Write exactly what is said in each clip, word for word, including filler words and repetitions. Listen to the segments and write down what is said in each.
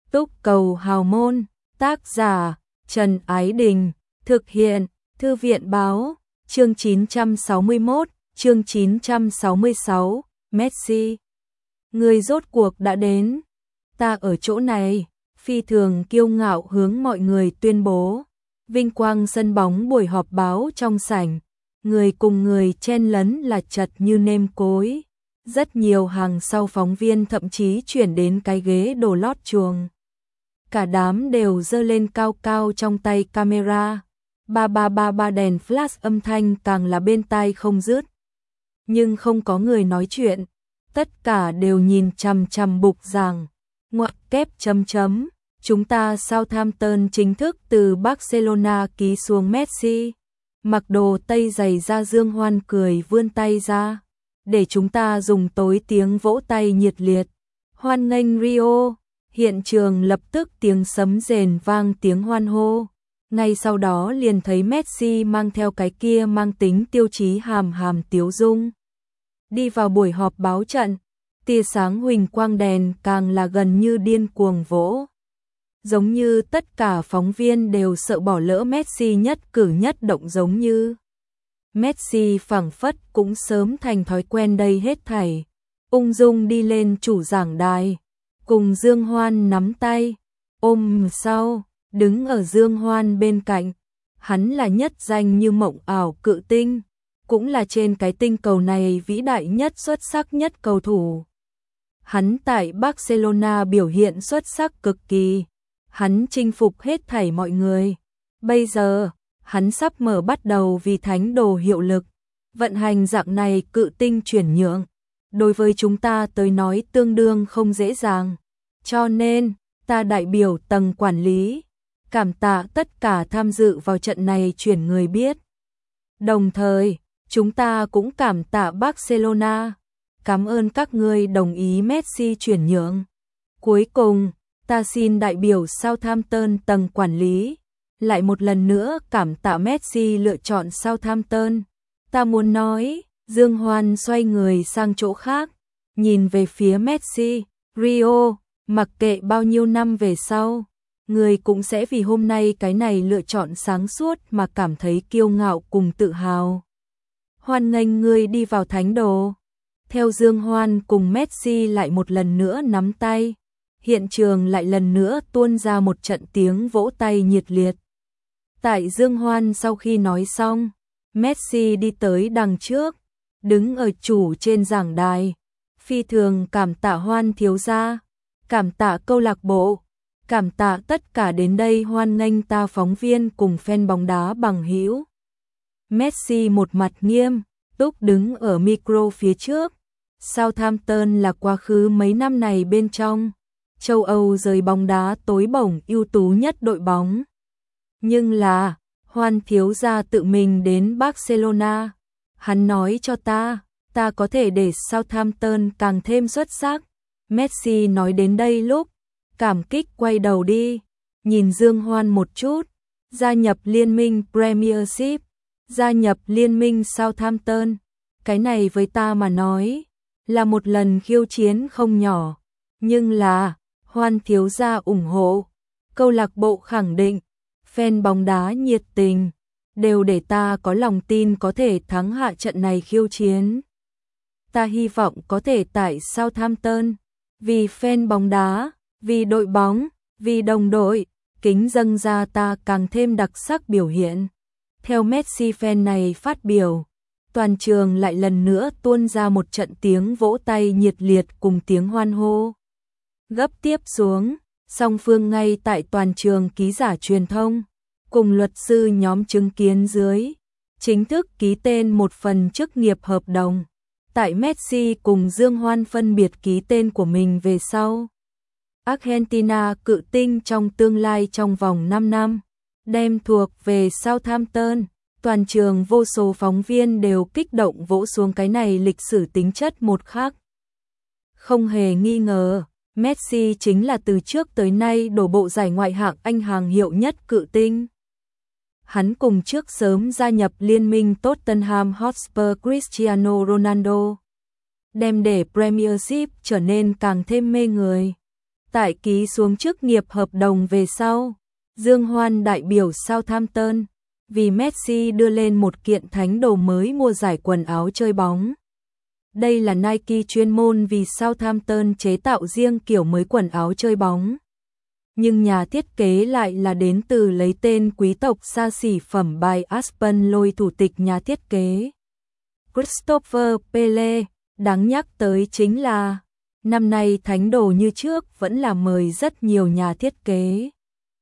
Túc cầu hào môn, tác giả Trần Ái Đình, thực hiện Thư viện báo, chương chín trăm sáu mươi mốt, chương chín trăm sáu mươi sáu, Messi. Người rốt cuộc đã đến, ta ở chỗ này, phi thường kiêu ngạo hướng mọi người tuyên bố. Vinh quang sân bóng buổi họp báo trong sảnh, người cùng người chen lấn là chật như nêm cối. Rất nhiều hàng sau phóng viên thậm chí chuyển đến cái ghế đồ lót chuồng. Cả đám đều giơ lên cao cao trong tay camera. Ba ba ba ba đèn flash âm thanh càng là bên tai không dứt. Nhưng không có người nói chuyện. Tất cả đều nhìn chằm chằm bục giảng. Ngoặc kép chấm chấm. Chúng ta Southampton chính thức từ Barcelona ký xuống Messi. Mặc đồ tây giày da Dương Hoan cười vươn tay ra. Để chúng ta dùng tối tiếng vỗ tay nhiệt liệt. Hoan nghênh Rio. Hiện trường lập tức tiếng sấm rền vang tiếng hoan hô. Ngay sau đó liền thấy Messi mang theo cái kia mang tính tiêu chí hàm hàm tiếu dung. Đi vào buổi họp báo trận, tia sáng huỳnh quang đèn càng là gần như điên cuồng vỗ. Giống như tất cả phóng viên đều sợ bỏ lỡ Messi nhất cử nhất động, giống như Messi phảng phất cũng sớm thành thói quen đây hết thảy. Ung dung đi lên chủ giảng đài, cùng Dương Hoan nắm tay, ôm sau, đứng ở Dương Hoan bên cạnh. Hắn là nhất danh như mộng ảo cự tinh, cũng là trên cái tinh cầu này vĩ đại nhất xuất sắc nhất cầu thủ. Hắn tại Barcelona biểu hiện xuất sắc cực kỳ, hắn chinh phục hết thảy mọi người. Bây giờ, hắn sắp mở bắt đầu vì thánh đồ hiệu lực, vận hành dạng này cự tinh chuyển nhượng. Đối với chúng ta tới nói tương đương không dễ dàng, cho nên ta đại biểu tầng quản lý, cảm tạ tất cả tham dự vào trận này chuyển người biết. Đồng thời, chúng ta cũng cảm tạ Barcelona, cảm ơn các ngươi đồng ý Messi chuyển nhượng. Cuối cùng, ta xin đại biểu Southampton tầng quản lý, lại một lần nữa cảm tạ Messi lựa chọn Southampton. Ta muốn nói, Dương Hoan xoay người sang chỗ khác, nhìn về phía Messi, Rio, mặc kệ bao nhiêu năm về sau, người cũng sẽ vì hôm nay cái này lựa chọn sáng suốt mà cảm thấy kiêu ngạo cùng tự hào. Hoan nghênh ngươi đi vào thánh đồ. Theo Dương Hoan cùng Messi lại một lần nữa nắm tay, hiện trường lại lần nữa tuôn ra một trận tiếng vỗ tay nhiệt liệt. Tại Dương Hoan sau khi nói xong, Messi đi tới đằng trước, đứng ở chủ trên giảng đài, phi thường cảm tạ Hoan thiếu gia, cảm tạ câu lạc bộ, cảm tạ tất cả đến đây hoan nghênh ta phóng viên cùng fan bóng đá bằng hữu. Messi một mặt nghiêm túc đứng ở micro phía trước. Southampton là quá khứ mấy năm này bên trong châu Âu giới bóng đá tối bổng ưu tú nhất đội bóng. Nhưng là, Hoan thiếu gia tự mình đến Barcelona. Hắn nói cho ta, ta có thể để Southampton càng thêm xuất sắc. Messi nói đến đây lúc, cảm kích quay đầu đi, nhìn Dương Hoan một chút, gia nhập liên minh Premiership, gia nhập liên minh Southampton. Cái này với ta mà nói, là một lần khiêu chiến không nhỏ. Nhưng là, Hoan thiếu gia ủng hộ, câu lạc bộ khẳng định, fan bóng đá nhiệt tình, đều để ta có lòng tin có thể thắng hạ trận này khiêu chiến. Ta hy vọng có thể tại Southampton, vì fan bóng đá, vì đội bóng, vì đồng đội, kính dâng ra ta càng thêm đặc sắc biểu hiện. Theo Messi fan này phát biểu, toàn trường lại lần nữa tuôn ra một trận tiếng vỗ tay nhiệt liệt cùng tiếng hoan hô. Gấp tiếp xuống, song phương ngay tại toàn trường ký giả truyền thông, cùng luật sư nhóm chứng kiến dưới, chính thức ký tên một phần chức nghiệp hợp đồng. Tại Messi cùng Dương Hoan phân biệt ký tên của mình về sau, Argentina cự tinh trong tương lai trong vòng năm năm, đem thuộc về Southampton. Toàn trường vô số phóng viên đều kích động vỗ xuống cái này lịch sử tính chất một khắc. Không hề nghi ngờ, Messi chính là từ trước tới nay đổ bộ giải ngoại hạng Anh hàng hiệu nhất cự tinh. Hắn cùng trước sớm gia nhập liên minh Tottenham Hotspur Cristiano Ronaldo, đem để Premiership trở nên càng thêm mê người. Tại ký xuống chức nghiệp hợp đồng về sau, Dương Hoan đại biểu Southampton, vì Messi đưa lên một kiện thánh đồ mới mùa giải quần áo chơi bóng. Đây là Nike chuyên môn vì Southampton chế tạo riêng kiểu mới quần áo chơi bóng. Nhưng nhà thiết kế lại là đến từ lấy tên quý tộc xa xỉ phẩm bài Aspen Lloyd thủ tịch nhà thiết kế Christopher Pele. Đáng nhắc tới chính là năm nay thánh đồ như trước vẫn là mời rất nhiều nhà thiết kế.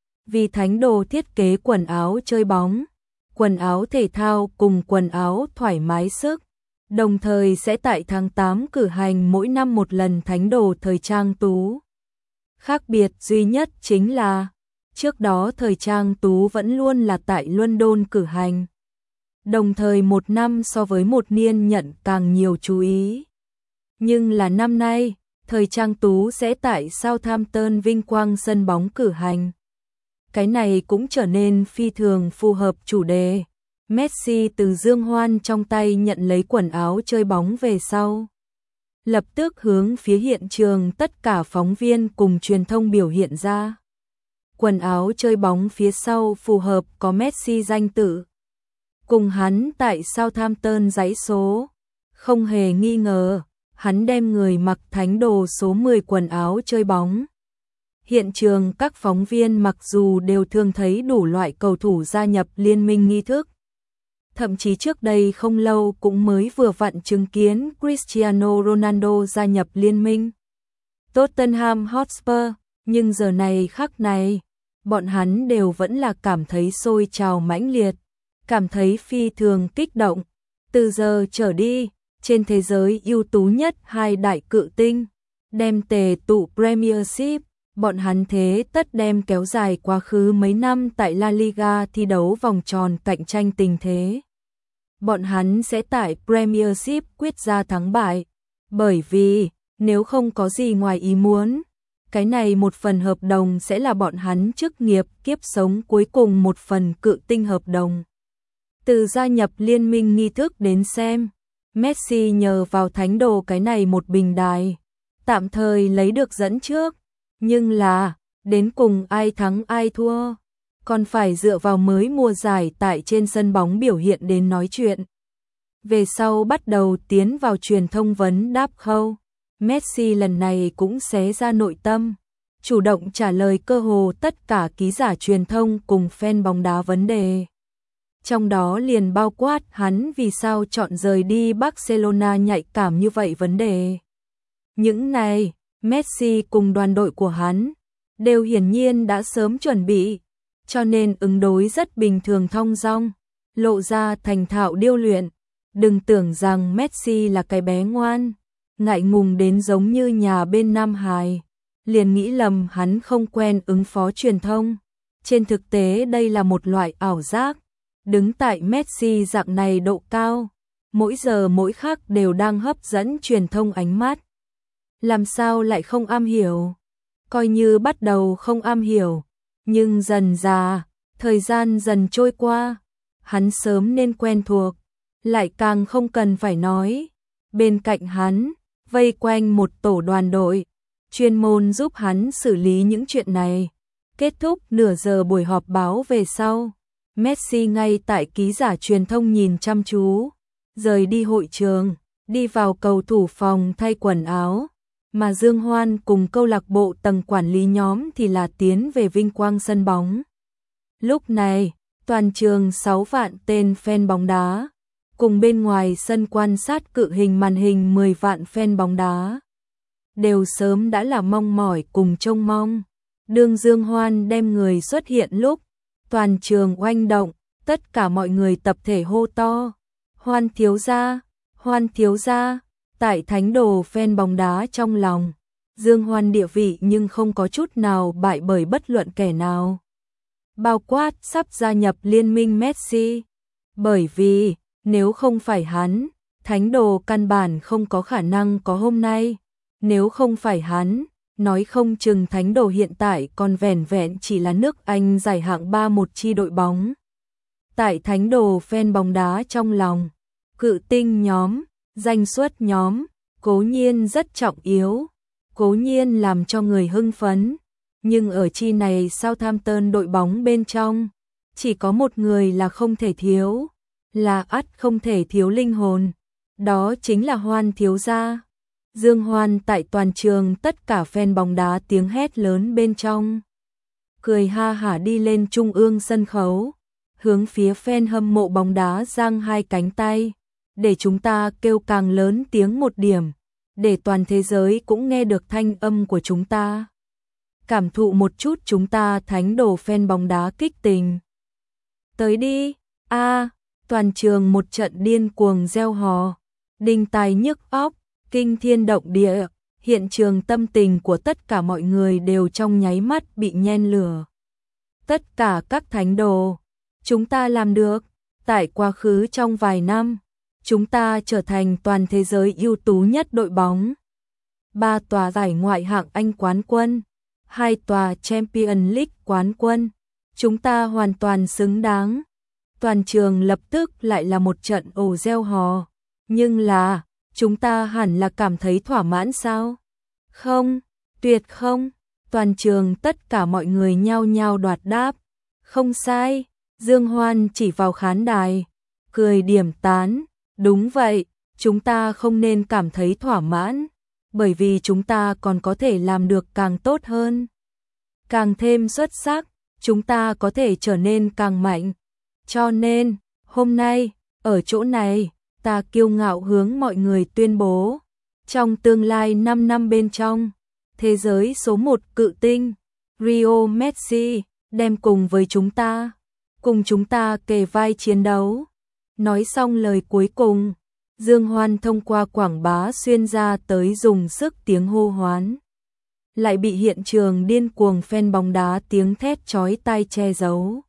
Vì thánh đồ thiết kế quần áo chơi bóng, quần áo thể thao cùng quần áo thoải mái sức, đồng thời sẽ tại tháng tám cử hành mỗi năm một lần thánh đồ thời trang tú. Khác biệt duy nhất chính là, trước đó thời trang tú vẫn luôn là tại London cử hành. Đồng thời một năm so với một niên nhận càng nhiều chú ý. Nhưng là năm nay, thời trang tú sẽ tại Southampton vinh quang sân bóng cử hành. Cái này cũng trở nên phi thường phù hợp chủ đề. Messi từ Dương Hoan trong tay nhận lấy quần áo chơi bóng về sau, lập tức hướng phía hiện trường tất cả phóng viên cùng truyền thông biểu hiện ra. Quần áo chơi bóng phía sau phù hợp có Messi danh tự, cùng hắn tại Southampton giấy số. Không hề nghi ngờ, hắn đem người mặc thánh đồ số mười quần áo chơi bóng. Hiện trường các phóng viên mặc dù đều thường thấy đủ loại cầu thủ gia nhập liên minh nghi thức. Thậm chí trước đây không lâu cũng mới vừa vặn chứng kiến Cristiano Ronaldo gia nhập liên minh Tottenham Hotspur, nhưng giờ này khắc này, bọn hắn đều vẫn là cảm thấy sôi trào mãnh liệt, cảm thấy phi thường kích động. Từ giờ trở đi, trên thế giới ưu tú nhất hai đại cự tinh, đem tề tụ Premiership, bọn hắn thế tất đem kéo dài quá khứ mấy năm tại La Liga thi đấu vòng tròn cạnh tranh tình thế. Bọn hắn sẽ tại Premiership quyết ra thắng bại, bởi vì nếu không có gì ngoài ý muốn, cái này một phần hợp đồng sẽ là bọn hắn chức nghiệp kiếp sống cuối cùng một phần cự tinh hợp đồng. Từ gia nhập liên minh nghi thức đến xem, Messi nhờ vào thánh đồ cái này một bình đài, tạm thời lấy được dẫn trước, nhưng là, đến cùng ai thắng ai thua, còn phải dựa vào mới mùa giải tại trên sân bóng biểu hiện đến nói chuyện. Về sau bắt đầu tiến vào truyền thông vấn đáp khâu, Messi lần này cũng xé ra nội tâm, chủ động trả lời cơ hồ tất cả ký giả truyền thông cùng fan bóng đá vấn đề. Trong đó liền bao quát hắn vì sao chọn rời đi Barcelona nhạy cảm như vậy vấn đề. Những này, Messi cùng đoàn đội của hắn đều hiển nhiên đã sớm chuẩn bị, cho nên ứng đối rất bình thường thong dong, lộ ra thành thạo điêu luyện. Đừng tưởng rằng Messi là cái bé ngoan, ngại ngùng đến giống như nhà bên Nam Hải, liền nghĩ lầm hắn không quen ứng phó truyền thông. Trên thực tế đây là một loại ảo giác. Đứng tại Messi dạng này độ cao, mỗi giờ mỗi khắc đều đang hấp dẫn truyền thông ánh mắt. Làm sao lại không am hiểu? Coi như bắt đầu không am hiểu, nhưng dần dà, thời gian dần trôi qua, hắn sớm nên quen thuộc, lại càng không cần phải nói. Bên cạnh hắn, vây quanh một tổ đoàn đội, chuyên môn giúp hắn xử lý những chuyện này. Kết thúc nửa giờ buổi họp báo về sau, Messi ngay tại ký giả truyền thông nhìn chăm chú, rời đi hội trường, đi vào cầu thủ phòng thay quần áo, mà Dương Hoan cùng câu lạc bộ tầng quản lý nhóm thì là tiến về vinh quang sân bóng. Lúc này, toàn trường sáu vạn tên fan bóng đá, cùng bên ngoài sân quan sát cự hình màn hình mười vạn fan bóng đá, đều sớm đã là mong mỏi cùng trông mong. Đương Dương Hoan đem người xuất hiện lúc, toàn trường oanh động, tất cả mọi người tập thể hô to, Hoan thiếu gia, Hoan thiếu gia. Tại thánh đồ fan bóng đá trong lòng, Dương Hoan địa vị nhưng không có chút nào bại bởi bất luận kẻ nào. Bao quát sắp gia nhập liên minh Messi, bởi vì nếu không phải hắn, thánh đồ căn bản không có khả năng có hôm nay. Nếu không phải hắn, nói không chừng thánh đồ hiện tại còn vẻn vẹn chỉ là nước Anh giải hạng ba một chi đội bóng. Tại thánh đồ fan bóng đá trong lòng, cự tinh nhóm, danh xuất nhóm, cố nhiên rất trọng yếu, cố nhiên làm cho người hưng phấn, nhưng ở chi này Southampton đội bóng bên trong, chỉ có một người là không thể thiếu, là ắt không thể thiếu linh hồn, đó chính là Hoan thiếu gia. Dương Hoan tại toàn trường, tất cả fan bóng đá tiếng hét lớn bên trong. Cười ha hả đi lên trung ương sân khấu, hướng phía fan hâm mộ bóng đá giang hai cánh tay, để chúng ta kêu càng lớn tiếng một điểm, để toàn thế giới cũng nghe được thanh âm của chúng ta. Cảm thụ một chút chúng ta thánh đồ fan bóng đá kích tình. Tới đi, a, toàn trường một trận điên cuồng reo hò, đinh tai nhức óc, kinh thiên động địa, hiện trường tâm tình của tất cả mọi người đều trong nháy mắt bị nhen lửa. Tất cả các thánh đồ, chúng ta làm được, tại quá khứ trong vài năm, chúng ta trở thành toàn thế giới ưu tú nhất đội bóng. Ba tòa giải ngoại hạng Anh quán quân, hai tòa Champions League quán quân, chúng ta hoàn toàn xứng đáng. Toàn trường lập tức lại là một trận ồ reo hò, nhưng là, chúng ta hẳn là cảm thấy thỏa mãn sao? Không, tuyệt không, toàn trường tất cả mọi người nhao nhao đoạt đáp. Không sai, Dương Hoan chỉ vào khán đài, cười điểm tán, đúng vậy, chúng ta không nên cảm thấy thỏa mãn, bởi vì chúng ta còn có thể làm được càng tốt hơn. Càng thêm xuất sắc, chúng ta có thể trở nên càng mạnh. Cho nên, hôm nay, ở chỗ này, ta kiêu ngạo hướng mọi người tuyên bố, trong tương lai năm năm bên trong, thế giới số một cự tinh, Rio Messi, đem cùng với chúng ta, cùng chúng ta kề vai chiến đấu. Nói xong lời cuối cùng, Dương Hoan thông qua quảng bá xuyên ra tới dùng sức tiếng hô hoán. Lại bị hiện trường điên cuồng fan bóng đá tiếng thét chói tai che giấu.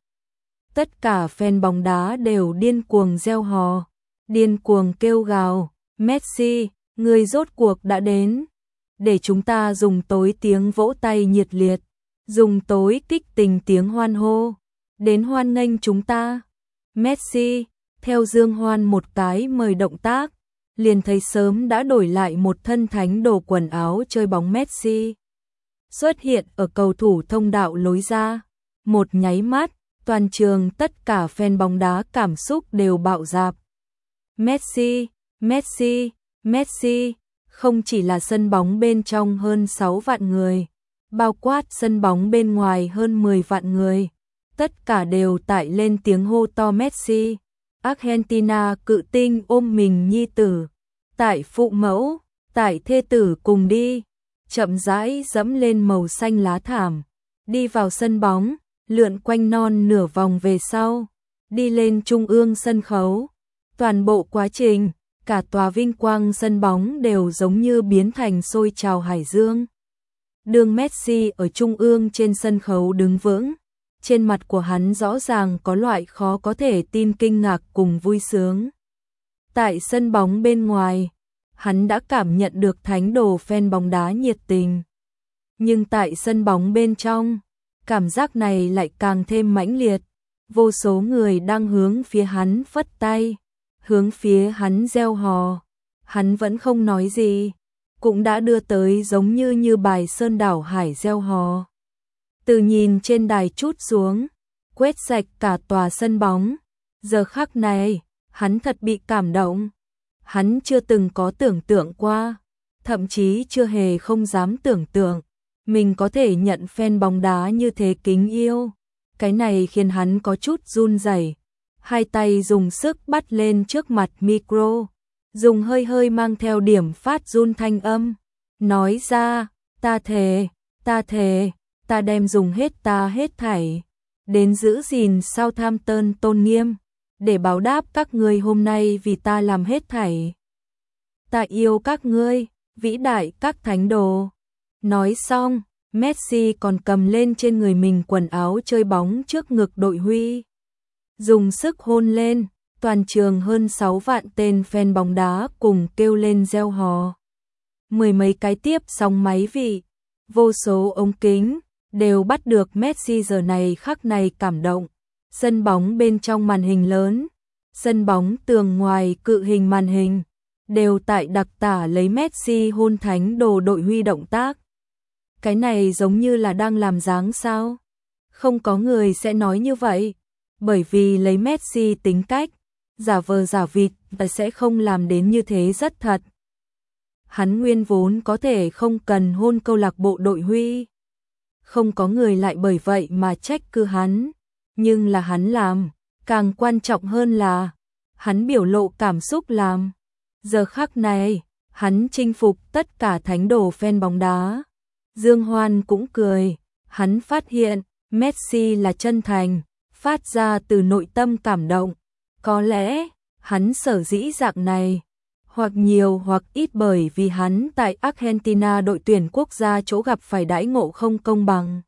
Tất cả fan bóng đá đều điên cuồng reo hò, điên cuồng kêu gào, Messi, người rốt cuộc đã đến. Để chúng ta dùng tối tiếng vỗ tay nhiệt liệt, dùng tối kích tình tiếng hoan hô, đến hoan nghênh chúng ta. Messi, theo Dương Hoan một cái mời động tác, liền thấy sớm đã đổi lại một thân thánh đồ quần áo chơi bóng Messi. Xuất hiện ở cầu thủ thông đạo lối ra, một nháy mắt, toàn trường tất cả fan bóng đá cảm xúc đều bạo dạp. Messi, Messi, Messi, không chỉ là sân bóng bên trong hơn sáu vạn người, bao quát sân bóng bên ngoài hơn mười vạn người, tất cả đều tại lên tiếng hô to Messi. Argentina cự tinh ôm mình nhi tử, tại phụ mẫu, tại thê tử cùng đi, chậm rãi dẫm lên màu xanh lá thảm, đi vào sân bóng, lượn quanh non nửa vòng về sau, đi lên trung ương sân khấu. Toàn bộ quá trình, cả tòa vinh quang sân bóng đều giống như biến thành sôi trào hải dương. Đường Messi ở trung ương trên sân khấu đứng vững, trên mặt của hắn rõ ràng có loại khó có thể tin kinh ngạc cùng vui sướng. Tại sân bóng bên ngoài, hắn đã cảm nhận được thánh đồ fan bóng đá nhiệt tình. Nhưng tại sân bóng bên trong, cảm giác này lại càng thêm mãnh liệt. Vô số người đang hướng phía hắn phất tay, hướng phía hắn reo hò. Hắn vẫn không nói gì, cũng đã đưa tới giống như như bài sơn đảo hải reo hò. Từ nhìn trên đài trút xuống, quét sạch cả tòa sân bóng. Giờ khắc này, hắn thật bị cảm động. Hắn chưa từng có tưởng tượng qua, thậm chí chưa hề không dám tưởng tượng, mình có thể nhận fan bóng đá như thế kính yêu. Cái này khiến hắn có chút run rẩy, hai tay dùng sức bắt lên trước mặt micro, dùng hơi hơi mang theo điểm phát run thanh âm, nói ra, ta thề, ta thề, ta đem dùng hết ta hết thảy, đến giữ gìn Southampton tôn nghiêm, để báo đáp các ngươi hôm nay vì ta làm hết thảy. Ta yêu các ngươi, vĩ đại các thánh đồ. Nói xong, Messi còn cầm lên trên người mình quần áo chơi bóng trước ngực đội huy. Dùng sức hôn lên, toàn trường hơn sáu vạn tên fan bóng đá cùng kêu lên reo hò. Mười mấy cái tiếp sóng máy vị, vô số ống kính, đều bắt được Messi giờ này khắc này cảm động. Sân bóng bên trong màn hình lớn, sân bóng tường ngoài cự hình màn hình, đều tại đặc tả lấy Messi hôn thánh đồ đội Huy động tác. Cái này giống như là đang làm dáng sao? Không có người sẽ nói như vậy, bởi vì lấy Messi tính cách, giả vờ giả vịt và sẽ không làm đến như thế rất thật. Hắn nguyên vốn có thể không cần hôn câu lạc bộ đội Huy. Không có người lại bởi vậy mà trách cứ hắn, nhưng là hắn làm, càng quan trọng hơn là hắn biểu lộ cảm xúc làm. Giờ khắc này, hắn chinh phục tất cả thánh đồ fan bóng đá. Dương Hoan cũng cười, hắn phát hiện Messi là chân thành, phát ra từ nội tâm cảm động. Có lẽ, hắn sở dĩ dạng này, hoặc nhiều hoặc ít bởi vì hắn tại Argentina đội tuyển quốc gia chỗ gặp phải đãi ngộ không công bằng.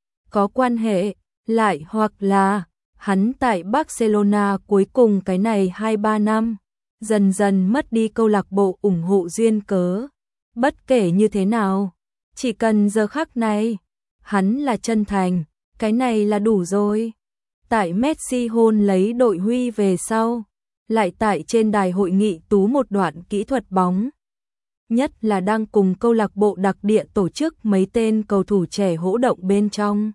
Có quan hệ, lại hoặc là hắn tại Barcelona cuối cùng cái này hai ba năm, dần dần mất đi câu lạc bộ ủng hộ duyên cớ. Bất kể như thế nào, chỉ cần giờ khắc này, hắn là chân thành, cái này là đủ rồi. Tại Messi hôn lấy đội Huy về sau, lại tại trên đài hội nghị tú một đoạn kỹ thuật bóng. Nhất là đang cùng câu lạc bộ đặc địa tổ chức mấy tên cầu thủ trẻ hỗ động bên trong.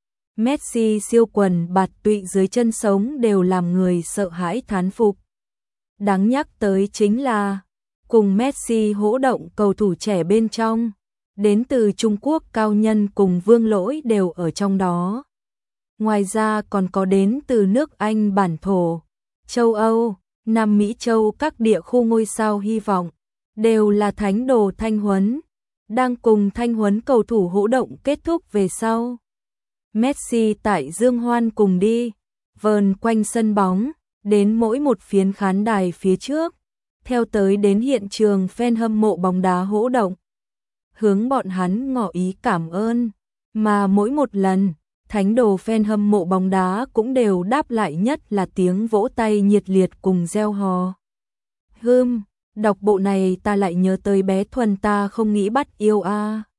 Messi siêu quần bạt tụy dưới chân sống đều làm người sợ hãi thán phục. Đáng nhắc tới chính là, cùng Messi hỗ động cầu thủ trẻ bên trong, đến từ Trung Quốc Cao Nhân cùng Vương Lỗi đều ở trong đó. Ngoài ra còn có đến từ nước Anh bản thổ, châu Âu, Nam Mỹ châu các địa khu ngôi sao hy vọng, đều là thánh đồ thanh huấn, đang cùng thanh huấn cầu thủ hỗ động kết thúc về sau. Messi tại Dương Hoan cùng đi, vờn quanh sân bóng, đến mỗi một phiến khán đài phía trước, theo tới đến hiện trường fan hâm mộ bóng đá hỗ động. Hướng bọn hắn ngỏ ý cảm ơn, mà mỗi một lần, thánh đồ fan hâm mộ bóng đá cũng đều đáp lại, nhất là tiếng vỗ tay nhiệt liệt cùng reo hò. Hừm, đọc bộ này ta lại nhớ tới bé Thuần ta không nghĩ bắt yêu a. À.